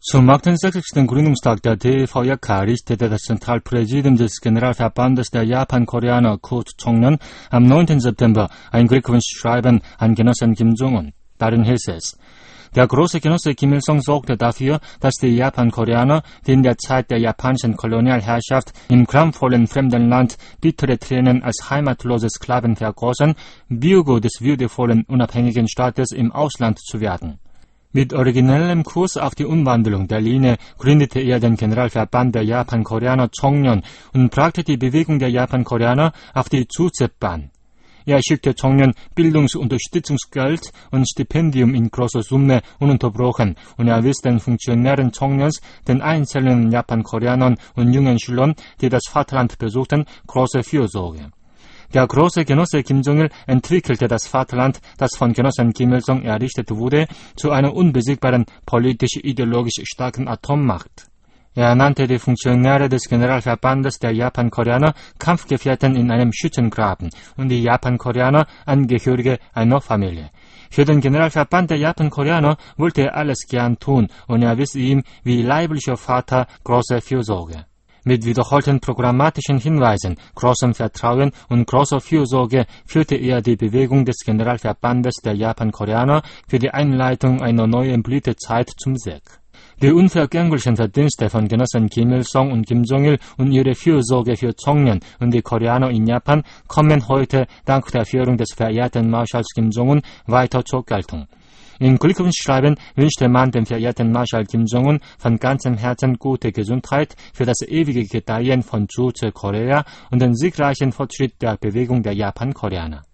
Zum 68. Gründungstag der DVJK errichtete das Zentralpräsidium des Generalverbandes der Japan-Koreaner Kurt Chong-non am 9. September ein Glückwunschschreiben an Genossen Kim Jong-un. Darin hieß es: Der große Genosse Kim Il-sung sorgte dafür, dass die Japan-Koreaner, die in der Zeit der japanischen Kolonialherrschaft im gramvollen fremden Land bittere Tränen als heimatlose Sklaven vergossen, Bürger des würdevollen unabhängigen Staates im Ausland zu werden. Mit originellem Kurs auf die Umwandlung der Linie gründete er den Generalverband der Japan-Koreaner Chongnon und brachte die Bewegung der Japan-Koreaner auf die Zugzepbahn. Er schickte Chongnon Bildungsunterstützungsgeld und Stipendium in großer Summe ununterbrochen und erwies den Funktionären Chongnons, den einzelnen Japan-Koreanern und jungen Schülern, die das Vaterland besuchten, große Fürsorge. Der große Genosse Kim Jong-il entwickelte das Vaterland, das von Genossen Kim Il-sung errichtet wurde, zu einer unbesiegbaren, politisch-ideologisch starken Atommacht. Er nannte die Funktionäre des Generalverbandes der Japan-Koreaner Kampfgefährten in einem Schützengraben und die Japan-Koreaner Angehörige einer Familie. Für den Generalverband der Japan-Koreaner wollte er alles gern tun und er erwies ihm wie leiblicher Vater große Fürsorge. Mit wiederholten programmatischen Hinweisen, großem Vertrauen und großer Fürsorge führte er die Bewegung des Generalverbandes der Japan-Koreaner für die Einleitung einer neuen Blütezeit zum Sieg. Die unvergänglichen Verdienste von Genossen Kim Il-sung und Kim Jong-il und ihre Fürsorge für Chongnon und die Koreaner in Japan kommen heute dank der Führung des verehrten Marschalls Kim Jong-un weiter zur Geltung. Im Glückwunschschreiben wünschte man dem verehrten Marschall Kim Jong-un von ganzem Herzen gute Gesundheit für das ewige Gedeihen von Joseon-Korea und den siegreichen Fortschritt der Bewegung der Japan-Koreaner.